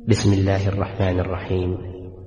بسم الله الرحمن الرحيم.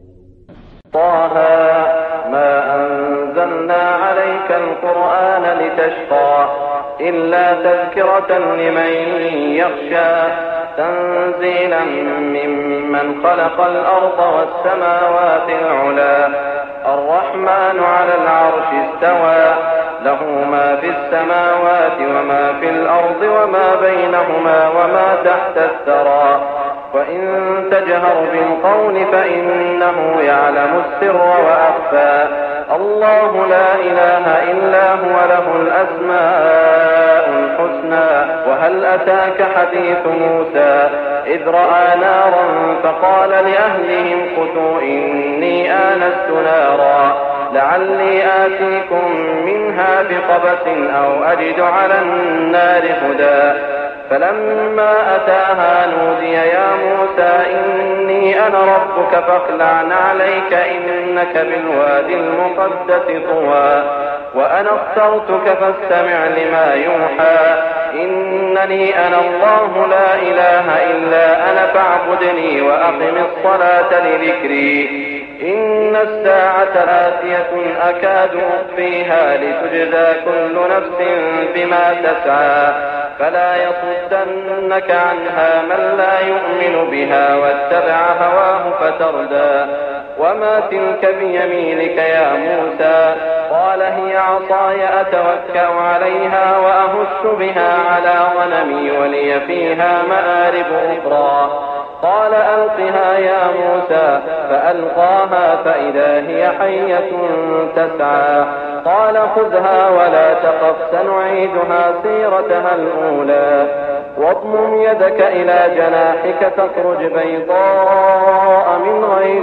طه ما أنزلنا عليك القرآن لتشقى إلا تذكرة لمن يخشى تنزيلا ممن خلق الأرض والسماوات العلى الرحمن على العرش استوى له ما في السماوات وما في الأرض وما بينهما وما تحت الثرى وإن تجهر بالقول فإنه يعلم السر وأخفى الله لا إله إلا هو له الأسماء الحسنى وهل أتاك حديث موسى إذ رأى نارا فقال لأهلهم كثوا إني آنست نارا لعلي آتيكم منها بقبس أو أجد على النار هدى فلما أتاها نودي يا موسى إني أنا ربك فاخلع عليك إنك بالوادي المقدس طوى وأنا اخترتك فاستمع لما يوحى إنني أنا الله لا إله إلا أنا فاعبدني وأقم الصلاة لذكري إن الساعة آتية أكاد أخفيها لتجزى كل نفس بما تسعى فلا يصدنك عنها من لا يؤمن بها واتبع هواه فتردى وما تلك بيمينك يا موسى قال هي عصاي أتوكأ عليها وأهش بها على غنمي ولي فيها مآرب أخرى قال ألقها يا موسى فألقاها فإذا هي حية تسعى قال خذها ولا تخف سنعيدها سيرتها الأولى واضمم يدك إلى جناحك تخرج بيضاء من غير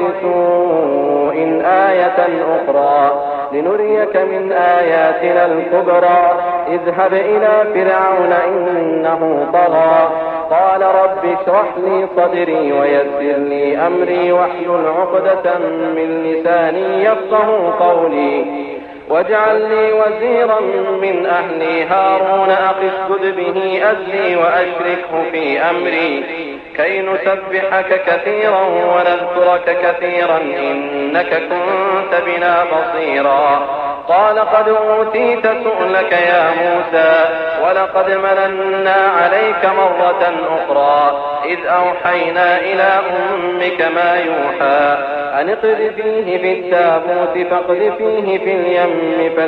سوء آية أخرى لنريك من آياتنا الكبرى اذهب إلى فرعون إنه طغى قال رب اشرح لي صدري ويسر لي أمري واحلل عقدة من لساني يفقهوا قولي واجعل لي وزيرا من أهلي هارون أخي اشدد به أزري وأشركه في أمري كي نسبحك كثيرا ونذكرك كثيرا إنك كنت بنا بصيرا قال قد أوتيت سؤلك يا موسى ولقد مننا عليك مرة أخرى إذ أوحينا إلى أمك ما يوحى أن اقذفيه في التابوت فاقذفيه في اليم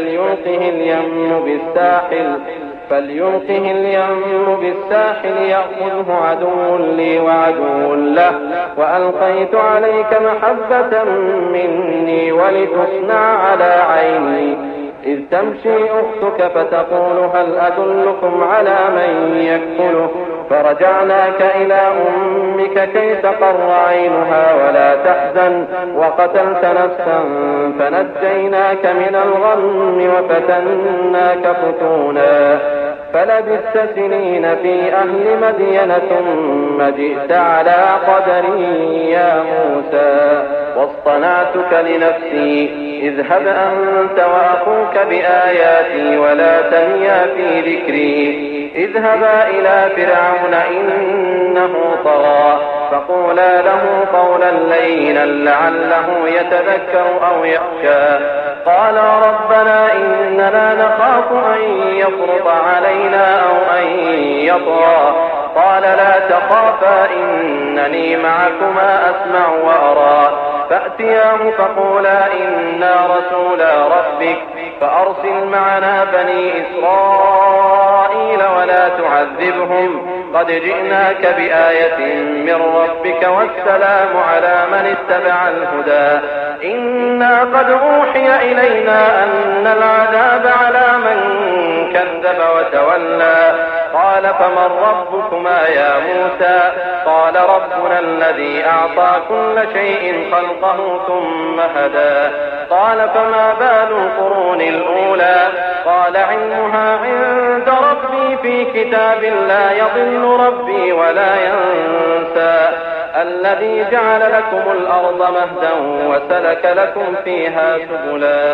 فليلقه اليم بالساحل يأخذه عدو لي وعدو له وألقيت عليك محبة مني ولتصنع على عيني إذ تمشي أختك فتقول هل أدلكم على من يكفله فرجعناك إلى أمك كي تقر عينها ولا تحزن وقتلت نفسا فنجيناك من الغم وفتناك فتونا فلبثت سنين في أهل مدين ثم جئت على قدري يا موسى واصطنعتك لنفسي اذهب أنت وأخوك بآياتي ولا تنيا في ذكري اذهبا إلى فرعون إنه طغى فقولا له قولا لينا لعله يتذكر أو يخشى قالا ربنا إننا نخاف أن يفرط علينا أو أن يطغى قال لا تخافا إنني معكما أسمع وأرى فأتياه فقولا إنا رسولا ربك فأرسل معنا بني إسرائيل ولا تعذبهم قد جئناك بآية من ربك والسلام على من اتبع الهدى إنا قد أوحي إلينا أن العذاب على من كذب وتولى قال فمن ربكما يا موسى قال ربنا الذي أعطى كل شيء خلقه ثم هدى قال فما بال القرون الأولى قال علمها عند ربي في كتاب لا يضل ربي ولا ينسى الذي جعل لكم الأرض مهدا وسلك لكم فيها سبلا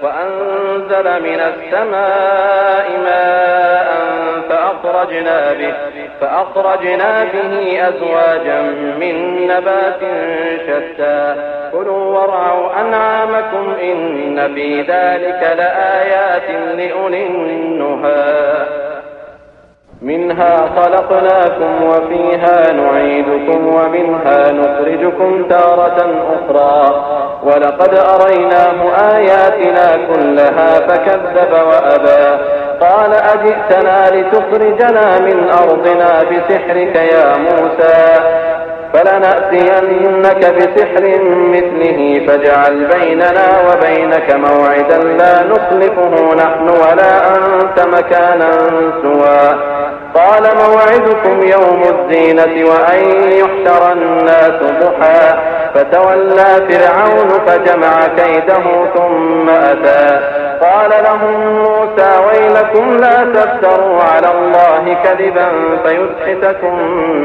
وأنزل من السماء ماء فأخرجنا به أزواجا من نبات شتى كلوا وارعوا أنعامكم إن في ذلك لآيات لأولي النهى منها خلقناكم وفيها نعيدكم ومنها نخرجكم تارة أخرى ولقد أريناه آياتنا كلها فكذب وأبى قال أجئتنا لتخرجنا من أرضنا بسحرك يا موسى فلنأتينك بسحر مثله فاجعل بيننا وبينك موعدا لا نخلفه نحن ولا أنت مكانا سوى قال موعدكم يوم الزينة وأن يحشر الناس ضحى فتولى فرعون فجمع كيده ثم أتى قال لهم موسى ويلكم لا تفتروا على الله كذبا فيسحتكم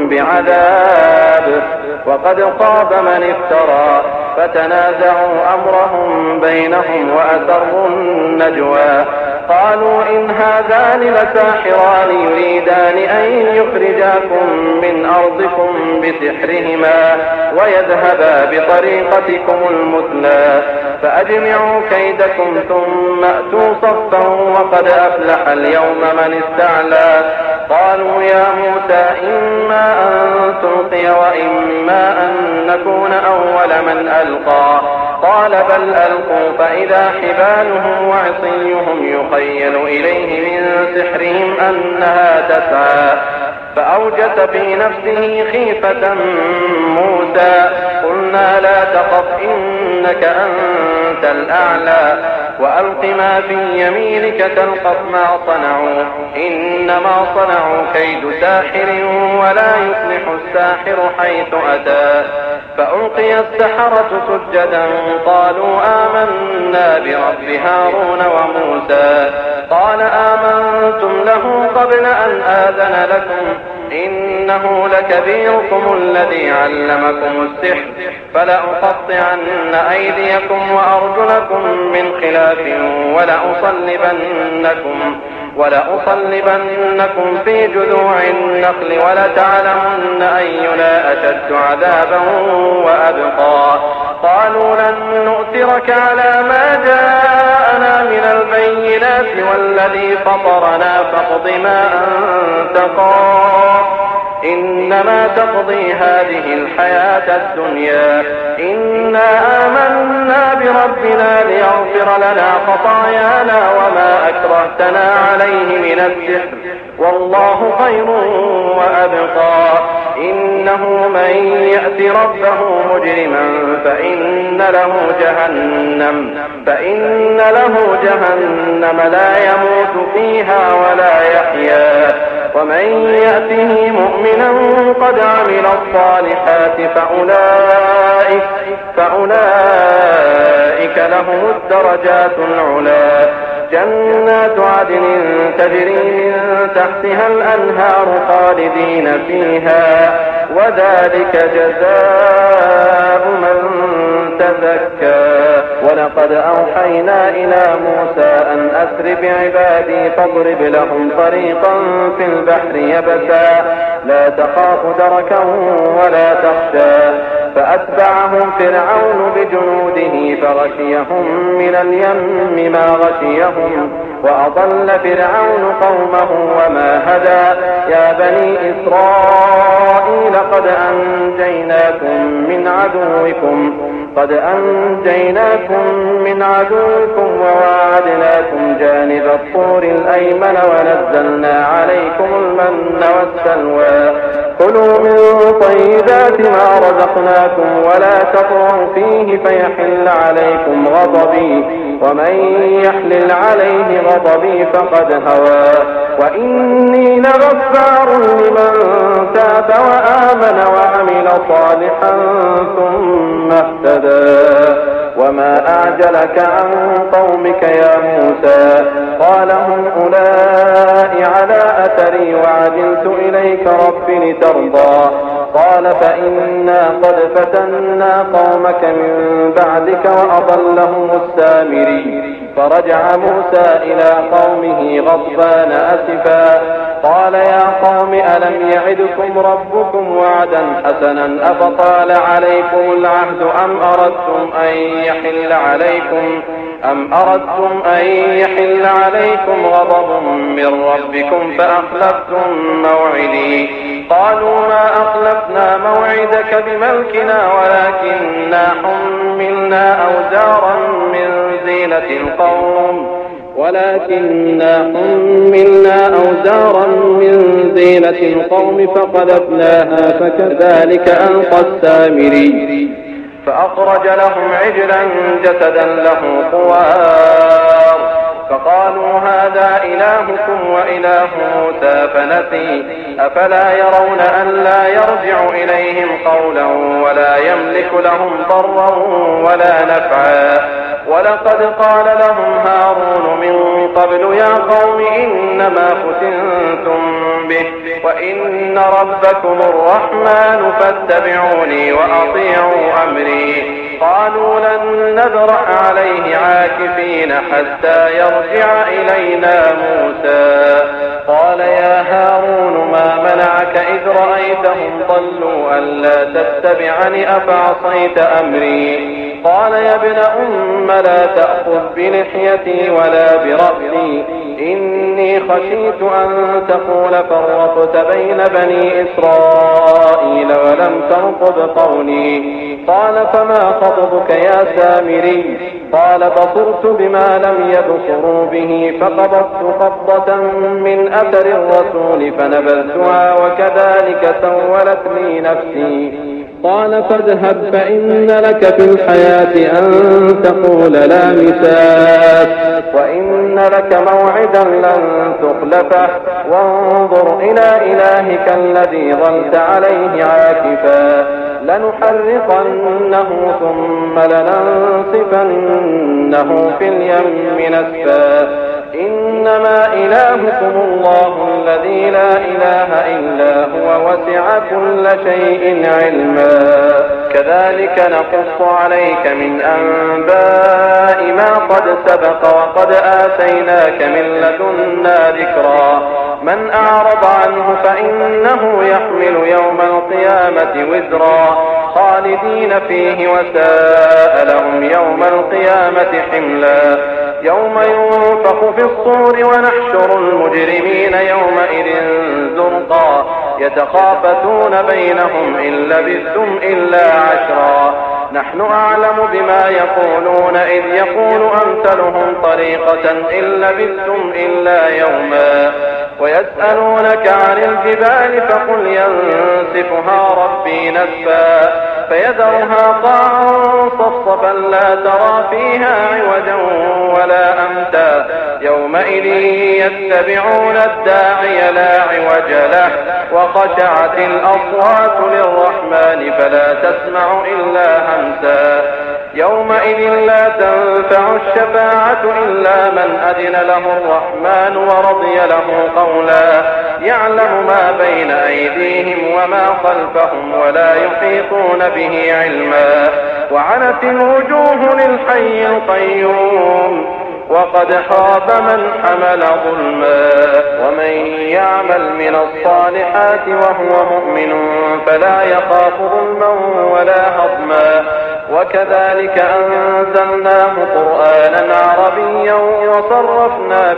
بعذاب وقد خاب من افترى فتنازعوا أمرهم بينهم وأسروا النجوى قالوا إن هذان لساحران يريدان أن يخرجاكم من أرضكم بسحرهما ويذهبا بطريقتكم المثلى فأجمعوا كيدكم ثم أتوا صفا وقد أفلح اليوم من استعلى قالوا يا موسى إما أن تلقي وإما أن نكون أول من ألقى قال بل ألقوا فإذا حبالهم وعصيهم يخيل إليه من سحرهم أنها تسعى فأوجس في نفسه خيفة موسى قلنا لا تخف إنك أنت الأعلى وألق ما في يمينك تلقف ما صنعوا إنما صنعوا كيد ساحر ولا يفلح الساحر حيث أتى فألقي السحرة سجدا قالوا آمنا برب هارون وموسى قال آمنتم له قبل أن آذن لكم إنه لكبيركم الذي علمكم السحر فلأقطعن أيديكم وأرجلكم من خلاف ولأصلبنكم في جذوع النخل ولتعلمن أينا أشد عذابا وأبقى قالوا لن نؤثرك على ما جاءنا من البينات والذي فطرنا فاقض ما أنت قاض إنما تقضي هذه الحياة الدنيا إنا آمنا بربنا ليغفر لنا خطايانا وما أكرهتنا عليه من السحر والله خير وأبقى إنه من يأت ربه مجرما فإن له جهنم لا يموت فيها ولا يحيا ومن يأته مؤمنا قد عمل الصالحات فأولئك لهم الدرجات العلى جنات عدن تجري من تحتها الأنهار خالدين فيها وذلك جزاء من تزكى ولقد أوحينا إلى موسى أن أسر بعبادي فاضرب لهم طريقا في البحر يبسا لا تخاف دركا ولا تخشى فأتبعهم فرعون بجنوده فغشيهم من اليم ما غشيهم وأضل فرعون قومه وما هدى يا بني إسرائيل قد أنجيناكم من عدوكم وواعدناكم جانب الطور الأيمن ونزلنا عليكم المن والسلوى كلوا من طيبات ما رزقناكم ولا تطغوا فيه فيحل عليكم غضبي ومن يحلل عليه غضبي فقد هوى وإني لغفار لمن تاب وآمن وعمل صالحا ثم اهتدى وما أعجلك عن قومك يا موسى قال هم أولئك على أثري وعجلت إليك رب لترضى قال فإنا قد فتنا قومك من بعدك وأضلهم السامري. فرجع موسى إلى قومه غضبان أسفا قال يا قوم ألم يعدكم ربكم وعدا حسنا أفطال عليكم العهد أم أردتم أن يحل عليكم غضب من ربكم فأخلفتم موعدي. قالوا ما أخلفنا موعدك بملكنا ولكننا حملنا أوزارا من زينة القوم فقذفناها فكذلك ألقى السامري. فأخرج لهم عجلا جسدا له خوار فقالوا هذا إلهكم وإله موسى فنسي. أفلا يرون أن لا يرجع إليهم قولا ولا يملك لهم ضرا ولا نفعا. ولقد قال لهم هارون من قبل يا قوم إنما فتنتم به وإن ربكم الرحمن فاتبعوني وأطيعوا أمري. قالوا لن نبرح عليه عاكفين حتى يرجع إلينا موسى. قال يا هارون ما منعك إذ رأيتهم ضلوا ألا تتبعني أفعصيت أمري. قال يا ابن أم لا تأخذ بلحيتي ولا برأسي إني خشيت أن تقول فرقت بين بني إسرائيل ولم ترقب قولي. قال فما خطبك يا سامري؟ قال بصرت بما لم يبصروا به فقبضت قبضة من أثر الرسول فنبذتها وكذلك سولت لي نفسي. قال فاذهب فإن لك في الحياة أن تقول لا مساس وإن لك موعدا لن تخلفه وانظر إلى إلهك الذي ظلت عليه عاكفا لنحرقنه ثم لننسفنه في اليم نسفا. إنما إلهكم الله الذي لا إله إلا هو وسع كل شيء علما. كذلك نقص عليك من أنباء ما قد سبق وقد آتيناك من لدنا ذكرا. من أعرض عنه فإنه يحمل يوم القيامة وزرا خالدين فيه وساء لهم يوم القيامة حملا. يوم ينفخ في الصور ونحشر المجرمين يومئذ زرقا يتخافتون بينهم إن لبثتم إلا عشرا. نحن أعلم بما يقولون إذ يقول أمثلهم طريقة إن لبثتم إلا يوما. ويسألونك عن الجبال فقل ينسفها ربي نسفا فيذرها قاعا صفصفا لا ترى فيها عوجا ولا أمتا. يومئذ يتبعون الداعي لا عوج له وخشعت الأصوات للرحمن فلا تسمع إلا همسا. يومئذ لا تنفع الشفاعة إلا من أذن له الرحمن ورضي له قولا. يعلم ما بين أيديهم وما خلفهم ولا يحيطون به علما. وعنت الوجوه للحي القيوم وقد خاب من حمل ظلما. ومن يعمل من الصالحات وهو مؤمن فلا يخاف ظلما ولا هضما. وكذلك أنزلناه قرآنا عربيا وصرفنا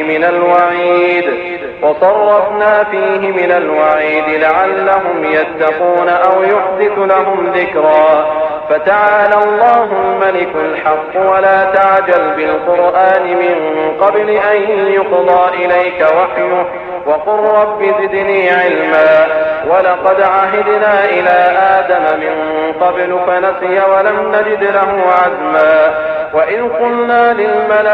فيه من الوعيد لعلهم يتقون أو يحدث لهم ذكرا. فتعالى الله الملك الحق ولا تعجل بالقرآن من قبل أن يقضى إليك وحيه وقل رب زدني علما. ولقد عهدنا إلى آدم من قبل فنسي ولم نجد له عزما. وإذ قلنا للملائكة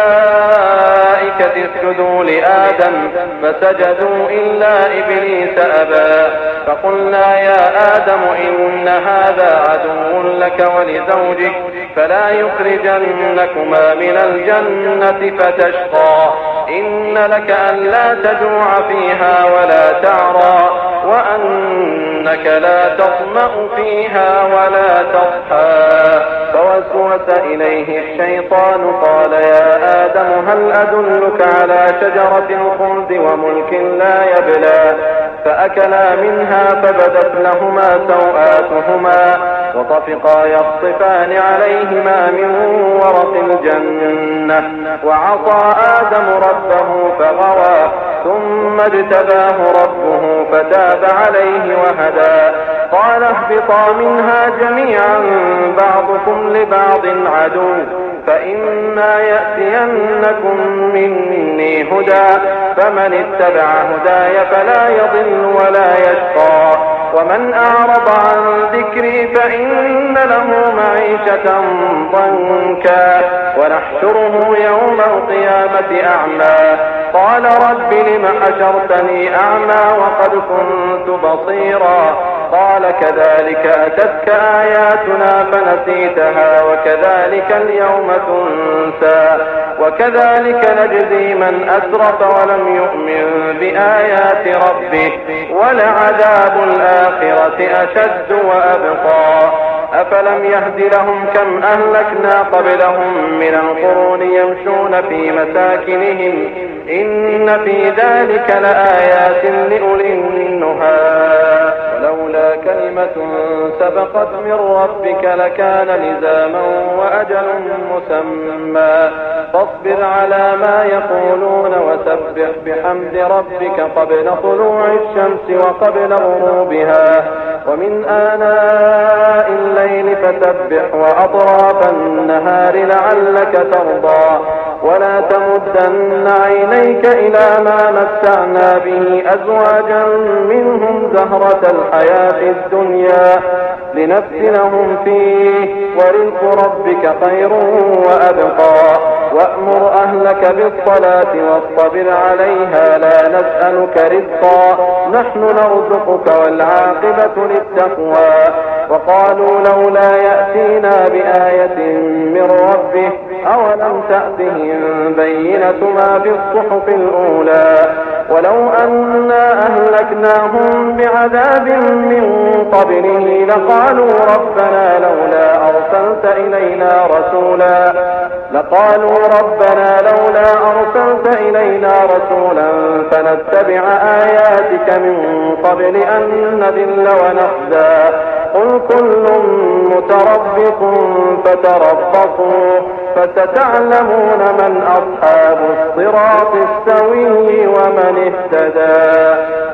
اسجدوا لآدم فسجدوا إلا إبليس أبى. فقلنا يا آدم إن هذا عدو لك ولزوجك فلا يخرجنكما من الجنة فتشقى. إن لك ألا تجوع فيها ولا تعرى وأنك لا تظمأ فيها ولا تضحى. فوسوس إليه الشيطان قال يا آدم هل أدلك على شجرة الخلد وملك لا يبلى. فأكلا منها فبدت لهما سوآتهما وطفقا يخصفان عليهما من ورق الجنة وعصى آدم ربه فغوى ثم اجتباه ربه فتاب عليه وهدى. قال اهبطا منها جميعا بعضكم لبعض عدو فإما يأتينكم مني هدى فمن اتبع هداي فلا يضل ولا يشقى ومن أعرض عن ذكري فإن له معيشة ضنكا ونحشره يوم القيامة أعمى. قال رب لم حشرتني أعمى وقد كنت بصيرا. قال كذلك أتتك آياتنا فنسيتها وكذلك اليوم تنسى وكذلك نجزي من أسرف ولم يؤمن بآيات ربه ولعذاب الآخرة أشد وأبقى. أفلم يهد لهم كم أهلكنا قبلهم من القرون يمشون في مساكنهم إن في ذلك لآيات لأولي النهى. ولولا كلمة سبقت من ربك لكان لزاما وأجل مسمى. فاصبر على ما يقولون وسبح بحمد ربك قبل طلوع الشمس وقبل غروبها ومن آناء الليل فسبح وأطراف النهار لعلك ترضى. ولا تمدن عينيك إلى ما متعنا به أزواجا منهم زهرة الحياة الدنيا لنفتنهم فيه ورزق ربك خير وأبقى. وأمر أهلك بالصلاة واصطبر عليها لا نسألك رزقا نحن نرزقك والعاقبة للتقوى. وقالوا لولا يأتينا بآية من ربه أولم تأتهم بينة ما في الصحف الأولى ولو أنا أهلكناهم بعذاب من قبله لقالوا ربنا لولا أرسلت إلينا رسولا فنتبع آياتك من قبل أن نذل ونخزى. قل كل متربص فتربصوا فستعلمون من أصحاب الصراط السوي ومن اهتدى.